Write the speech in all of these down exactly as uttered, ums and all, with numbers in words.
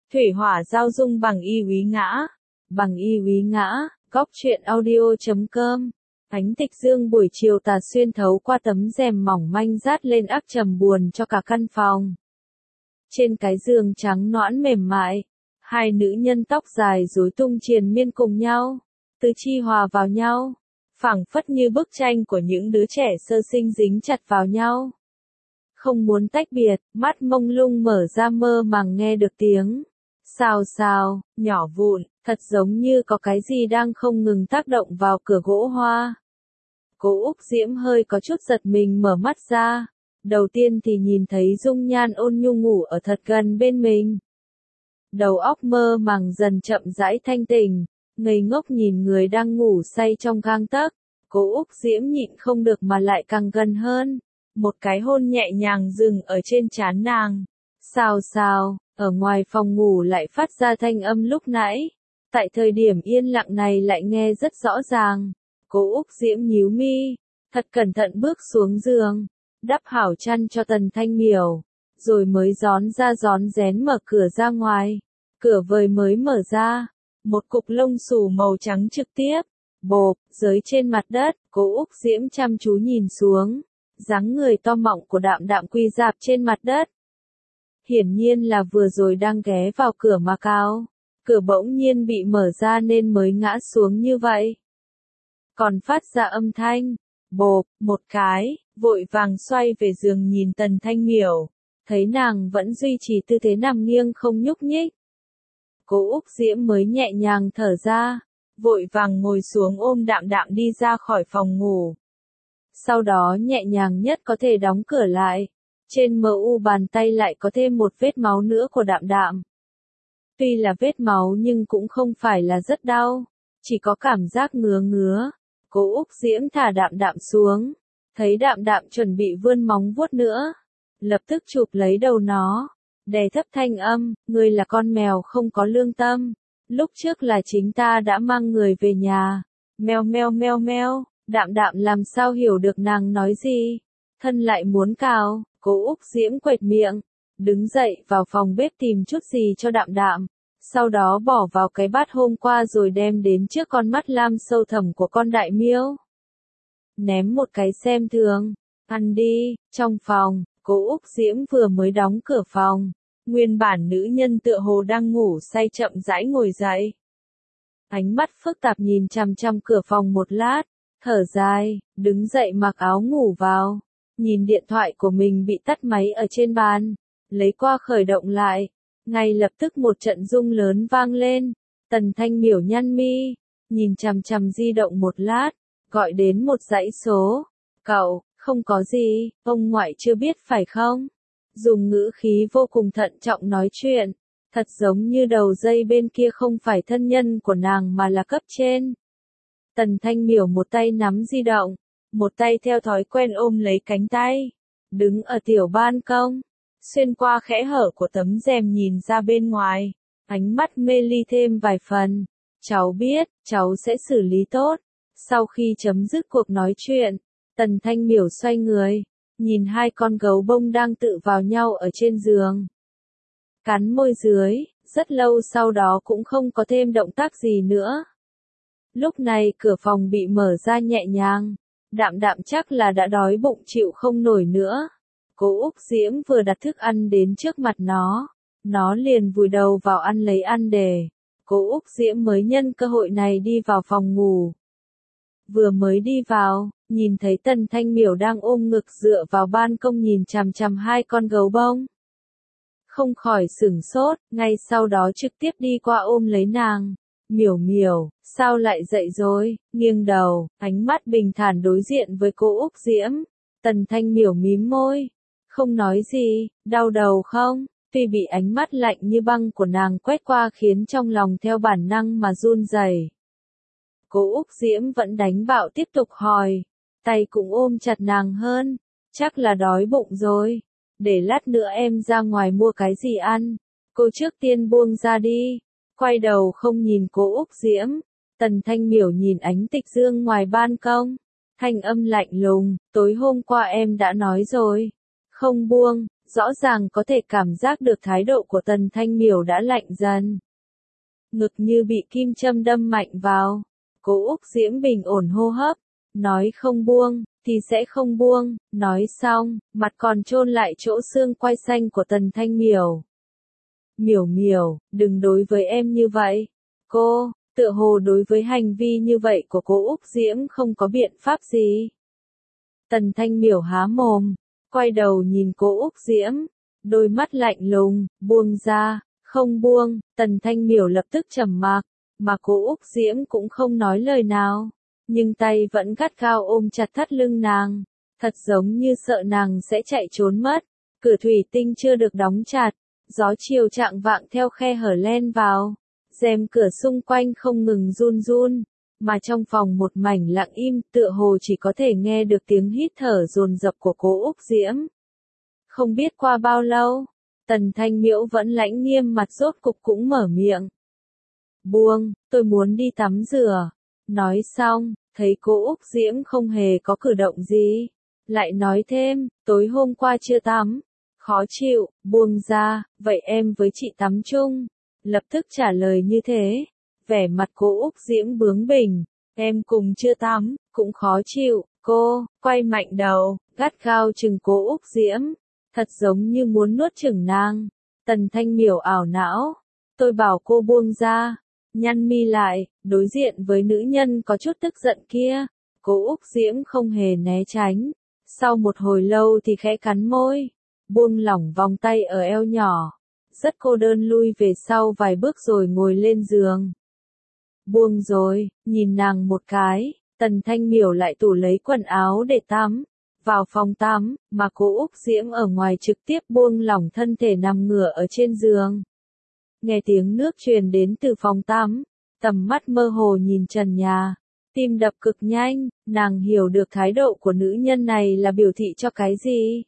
Thủy hỏa giao dung bằng y úy ngã. Bằng y úy ngã, góc truyện audio chấm com. Ánh tịch dương buổi chiều tà xuyên thấu qua tấm rèm mỏng manh rát lên ác trầm buồn cho cả căn phòng. Trên cái giường trắng nõn mềm mại, hai nữ nhân tóc dài rối tung triền miên cùng nhau, tứ chi hòa vào nhau, phảng phất như bức tranh của những đứa trẻ sơ sinh dính chặt vào nhau. Không muốn tách biệt, mắt mông lung mở ra mơ màng nghe được tiếng xào xào, nhỏ vụn, thật giống như có cái gì đang không ngừng tác động vào cửa gỗ hoa. Cố Úc Diễm hơi có chút giật mình mở mắt ra, đầu tiên thì nhìn thấy dung nhan ôn nhu ngủ ở thật gần bên mình. Đầu óc mơ màng dần chậm rãi thanh tỉnh, ngây ngốc nhìn người đang ngủ say trong gang tấc. Cố Úc Diễm nhịn không được mà lại càng gần hơn, một cái hôn nhẹ nhàng dừng ở trên trán nàng. Xào xào, ở ngoài phòng ngủ lại phát ra thanh âm lúc nãy, tại thời điểm yên lặng này lại nghe rất rõ ràng. Cố Úc Diễm nhíu mi, thật cẩn thận bước xuống giường, đắp hảo chăn cho Tần Thanh Miểu, rồi mới rón ra rón rén mở cửa ra ngoài. Cửa vời mới mở ra, một cục lông xù màu trắng trực tiếp bộp rơi trên mặt đất. Cố Úc Diễm chăm chú nhìn xuống, dáng người to mọng của Đạm Đạm quỳ rạp trên mặt đất. Hiển nhiên là vừa rồi đang ghé vào cửa mà cao, cửa bỗng nhiên bị mở ra nên mới ngã xuống như vậy. Còn phát ra âm thanh bộp một cái, vội vàng xoay về giường nhìn Tần Thanh Miểu, thấy nàng vẫn duy trì tư thế nằm nghiêng không nhúc nhích. Cố Úc Diễm mới nhẹ nhàng thở ra, vội vàng ngồi xuống ôm Đạm Đạm đi ra khỏi phòng ngủ. Sau đó nhẹ nhàng nhất có thể đóng cửa lại, trên mờ u bàn tay lại có thêm một vết máu nữa của Đạm Đạm. Tuy là vết máu nhưng cũng không phải là rất đau, chỉ có cảm giác ngứa ngứa. Cố Úc Diễm thả Đạm Đạm xuống, thấy Đạm Đạm chuẩn bị vươn móng vuốt nữa, lập tức chụp lấy đầu nó, đè thấp thanh âm, ngươi là con mèo không có lương tâm, lúc trước là chính ta đã mang người về nhà. Meo meo meo meo, Đạm Đạm làm sao hiểu được nàng nói gì, thân lại muốn cào. Cố Úc Diễm quệt miệng, đứng dậy vào phòng bếp tìm chút gì cho Đạm Đạm, sau đó bỏ vào cái bát hôm qua rồi đem đến trước con mắt lam sâu thẳm của con đại miêu. Ném một cái xem thường, ăn đi. Trong phòng, Cố Úc Diễm vừa mới đóng cửa phòng, nguyên bản nữ nhân tựa hồ đang ngủ say chậm rãi ngồi dậy. Ánh mắt phức tạp nhìn chằm chằm cửa phòng một lát, thở dài, đứng dậy mặc áo ngủ vào. Nhìn điện thoại của mình bị tắt máy ở trên bàn, lấy qua khởi động lại, ngay lập tức một trận rung lớn vang lên. Tần Thanh Miểu nhăn mi, nhìn chằm chằm di động một lát, gọi đến một dãy số. Cậu, không có gì, ông ngoại chưa biết phải không? Dùng ngữ khí vô cùng thận trọng nói chuyện, thật giống như đầu dây bên kia không phải thân nhân của nàng mà là cấp trên. Tần Thanh Miểu một tay nắm di động, một tay theo thói quen ôm lấy cánh tay, đứng ở tiểu ban công, xuyên qua khẽ hở của tấm rèm nhìn ra bên ngoài, ánh mắt mê ly thêm vài phần. Cháu biết, cháu sẽ xử lý tốt. Sau khi chấm dứt cuộc nói chuyện, Tần Thanh Miểu xoay người, nhìn hai con gấu bông đang tự vào nhau ở trên giường. Cắn môi dưới, rất lâu sau đó cũng không có thêm động tác gì nữa. Lúc này cửa phòng bị mở ra nhẹ nhàng. Đạm Đạm chắc là đã đói bụng chịu không nổi nữa. Cố Úc Diễm vừa đặt thức ăn đến trước mặt nó, nó liền vùi đầu vào ăn lấy ăn để. Cố Úc Diễm mới nhân cơ hội này đi vào phòng ngủ. Vừa mới đi vào, nhìn thấy Tần Thanh Miểu đang ôm ngực dựa vào ban công nhìn chằm chằm hai con gấu bông. Không khỏi sửng sốt, ngay sau đó trực tiếp đi qua ôm lấy nàng. Miểu Miểu, sao lại dậy rồi? Nghiêng đầu, ánh mắt bình thản đối diện với Cố Úc Diễm. Tần Thanh Miểu mím môi, không nói gì. Đau đầu không? Tuy bị ánh mắt lạnh như băng của nàng quét qua khiến trong lòng theo bản năng mà run rẩy. Cố Úc Diễm vẫn đánh bạo tiếp tục hỏi, tay cũng ôm chặt nàng hơn. Chắc là đói bụng rồi, để lát nữa em ra ngoài mua cái gì ăn. Cô trước tiên buông ra đi. Quay đầu không nhìn Cố Úc Diễm, Tần Thanh Miểu nhìn ánh tịch dương ngoài ban công, thanh âm lạnh lùng, tối hôm qua em đã nói rồi, không buông, rõ ràng có thể cảm giác được thái độ của Tần Thanh Miểu đã lạnh dần. Ngực như bị kim châm đâm mạnh vào. Cố Úc Diễm bình ổn hô hấp, nói không buông, thì sẽ không buông, nói xong, mặt còn chôn lại chỗ xương quai xanh của Tần Thanh Miểu. Miểu Miểu, đừng đối với em như vậy. Cô, tựa hồ đối với hành vi như vậy của cô Úc Diễm không có biện pháp gì. Tần Thanh Miểu há mồm, quay đầu nhìn cô Úc Diễm, đôi mắt lạnh lùng, buông ra, không buông. Tần Thanh Miểu lập tức trầm mặc, mà cô Úc Diễm cũng không nói lời nào, nhưng tay vẫn gắt gao ôm chặt thắt lưng nàng, thật giống như sợ nàng sẽ chạy trốn mất. Cửa thủy tinh chưa được đóng chặt, gió chiều chạng vạng theo khe hở len vào, rèm cửa xung quanh không ngừng run run, mà trong phòng một mảnh lặng im, tựa hồ chỉ có thể nghe được tiếng hít thở dồn dập của cô Úc Diễm. Không biết qua bao lâu, Tần Thanh Miểu vẫn lãnh nghiêm mặt rốt cục cũng mở miệng. Buông, tôi muốn đi tắm rửa. Nói xong, thấy cô Úc Diễm không hề có cử động gì, lại nói thêm, tối hôm qua chưa tắm, khó chịu, buông ra, vậy em với chị tắm chung. Lập tức trả lời như thế, vẻ mặt cô Úc Diễm bướng bỉnh, em cùng chưa tắm, cũng khó chịu. Cô, quay mạnh đầu, gắt gao chừng cô Úc Diễm, thật giống như muốn nuốt chửng nàng. Tần Thanh Miểu ảo não, tôi bảo cô buông ra, nhăn mi lại, đối diện với nữ nhân có chút tức giận kia, cô Úc Diễm không hề né tránh, sau một hồi lâu thì khẽ cắn môi, buông lỏng vòng tay ở eo nhỏ, rất cô đơn lui về sau vài bước rồi ngồi lên giường. Buông rồi, nhìn nàng một cái, Tần Thanh Miểu lại tủ lấy quần áo để tắm, vào phòng tắm, mà cô Úc Diễm ở ngoài trực tiếp buông lỏng thân thể nằm ngửa ở trên giường. Nghe tiếng nước truyền đến từ phòng tắm, tầm mắt mơ hồ nhìn trần nhà, tim đập cực nhanh, nàng hiểu được thái độ của nữ nhân này là biểu thị cho cái gì.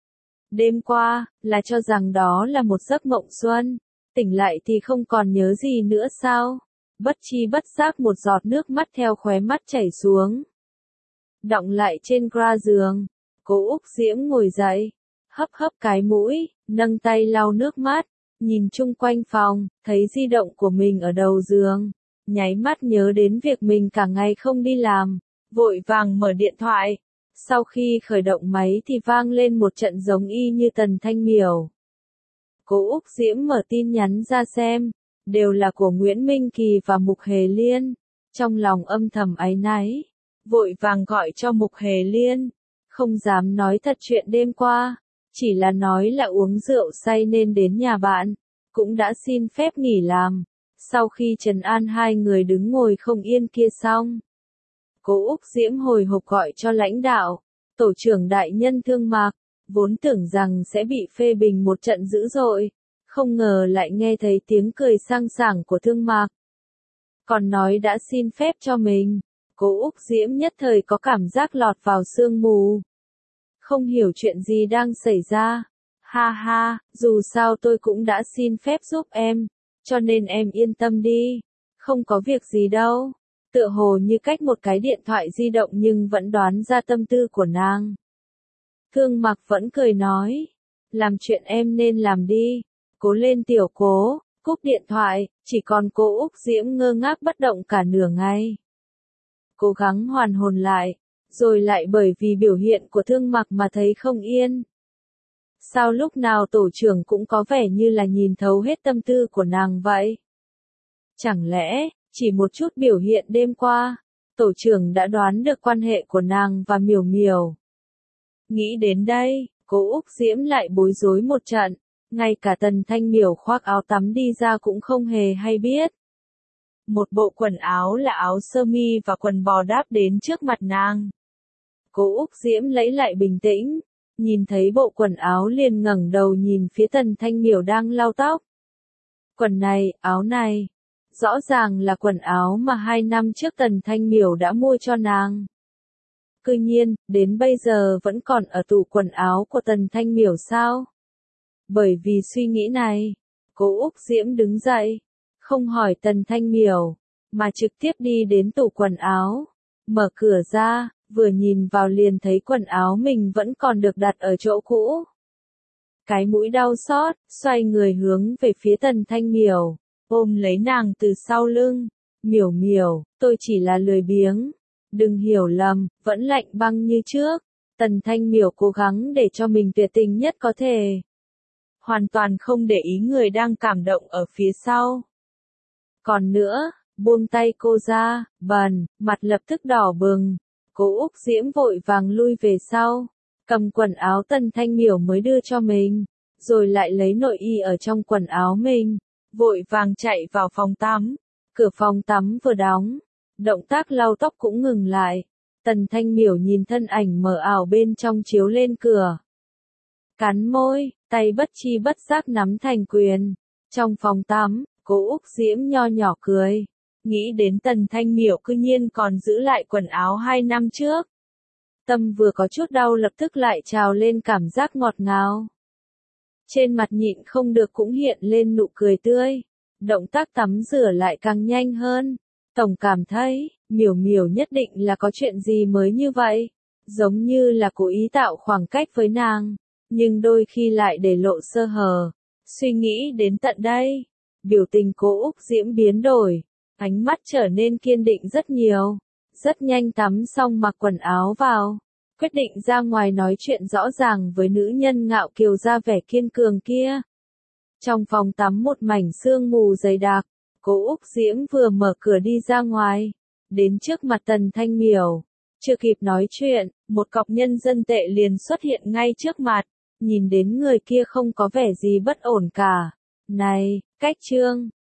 Đêm qua, là cho rằng đó là một giấc mộng xuân, tỉnh lại thì không còn nhớ gì nữa sao? Bất chi bất giác một giọt nước mắt theo khóe mắt chảy xuống, đọng lại trên gra giường. Cô Úc Diễm ngồi dậy, hấp hấp cái mũi, nâng tay lau nước mắt, nhìn chung quanh phòng, thấy di động của mình ở đầu giường, nháy mắt nhớ đến việc mình cả ngày không đi làm, vội vàng mở điện thoại. Sau khi khởi động máy thì vang lên một trận giống y như Tần Thanh Miểu. Cô Úc Diễm mở tin nhắn ra xem, đều là của Nguyễn Minh Kỳ và Mục Hề Liên, trong lòng âm thầm áy náy, vội vàng gọi cho Mục Hề Liên, không dám nói thật chuyện đêm qua, chỉ là nói là uống rượu say nên đến nhà bạn, cũng đã xin phép nghỉ làm. Sau khi trấn an hai người đứng ngồi không yên kia xong, cô Úc Diễm hồi hộp gọi cho lãnh đạo, tổ trưởng đại nhân Thương Mạc, vốn tưởng rằng sẽ bị phê bình một trận dữ dội, không ngờ lại nghe thấy tiếng cười sang sảng của Thương Mạc. Còn nói đã xin phép cho mình, cô Úc Diễm nhất thời có cảm giác lọt vào sương mù. Không hiểu chuyện gì đang xảy ra. Ha ha, dù sao tôi cũng đã xin phép giúp em, cho nên em yên tâm đi, không có việc gì đâu. Tựa hồ như cách một cái điện thoại di động nhưng vẫn đoán ra tâm tư của nàng. Thương Mặc vẫn cười nói, làm chuyện em nên làm đi, cố lên tiểu cố. Cúp điện thoại, chỉ còn cô Úc Diễm ngơ ngác bất động cả nửa ngày. Cố gắng hoàn hồn lại, rồi lại bởi vì biểu hiện của Thương Mặc mà thấy không yên. Sao lúc nào tổ trưởng cũng có vẻ như là nhìn thấu hết tâm tư của nàng vậy? Chẳng lẽ, chỉ một chút biểu hiện đêm qua, tổ trưởng đã đoán được quan hệ của nàng và Miểu Miểu? Nghĩ đến đây, cô Úc Diễm lại bối rối một trận, ngay cả Tần Thanh Miểu khoác áo tắm đi ra cũng không hề hay biết. Một bộ quần áo là áo sơ mi và quần bò đáp đến trước mặt nàng. Cô Úc Diễm lấy lại bình tĩnh, nhìn thấy bộ quần áo liền ngẩng đầu nhìn phía Tần Thanh Miểu đang lau tóc. Quần này, áo này, rõ ràng là quần áo mà hai năm trước Tần Thanh Miểu đã mua cho nàng. Cứ nhiên, đến bây giờ vẫn còn ở tủ quần áo của Tần Thanh Miểu sao? Bởi vì suy nghĩ này, cô Úc Diễm đứng dậy, không hỏi Tần Thanh Miểu, mà trực tiếp đi đến tủ quần áo, mở cửa ra, vừa nhìn vào liền thấy quần áo mình vẫn còn được đặt ở chỗ cũ. cái mũi đau xót, xoay người hướng về phía Tần Thanh Miểu, ôm lấy nàng từ sau lưng. Miểu miểu, tôi chỉ là lười biếng. Đừng hiểu lầm, vẫn lạnh băng như trước. Tần Thanh Miểu cố gắng để cho mình tuyệt tình nhất có thể. Hoàn toàn không để ý người đang cảm động ở phía sau. Còn nữa, buông tay cô ra, bần, mặt lập tức đỏ bừng. Cố Úc Diễm vội vàng lui về sau, cầm quần áo Tần Thanh Miểu mới đưa cho mình, rồi lại lấy nội y ở trong quần áo mình, vội vàng chạy vào phòng tắm. Cửa phòng tắm vừa đóng, động tác lau tóc cũng ngừng lại. Tần Thanh Miểu nhìn thân ảnh mờ ảo bên trong chiếu lên cửa. Cắn môi, tay bất chi bất giác nắm thành quyền. Trong phòng tắm, Cố Úc Diễm nho nhỏ cười. Nghĩ đến Tần Thanh Miểu cư nhiên còn giữ lại quần áo hai năm trước. Tâm vừa có chút đau lập tức lại trào lên cảm giác ngọt ngào. Trên mặt nhịn không được cũng hiện lên nụ cười tươi. Động tác tắm rửa lại càng nhanh hơn. Tổng cảm thấy, Miểu Miểu nhất định là có chuyện gì mới như vậy. Giống như là cố ý tạo khoảng cách với nàng. Nhưng đôi khi lại để lộ sơ hở. Suy nghĩ đến tận đây. Biểu tình Cố Úc Diễm biến đổi. Ánh mắt trở nên kiên định rất nhiều. Rất nhanh tắm xong mặc quần áo vào. Quyết định ra ngoài nói chuyện rõ ràng với nữ nhân ngạo kiều ra vẻ kiên cường kia. Trong phòng tắm một mảnh sương mù dày đặc. Cố Úc Diễm vừa mở cửa đi ra ngoài. Đến trước mặt Tần Thanh Miểu. Chưa kịp nói chuyện, một cọc nhân dân tệ liền xuất hiện ngay trước mặt. Nhìn đến người kia không có vẻ gì bất ổn cả. Này, Cách Trương,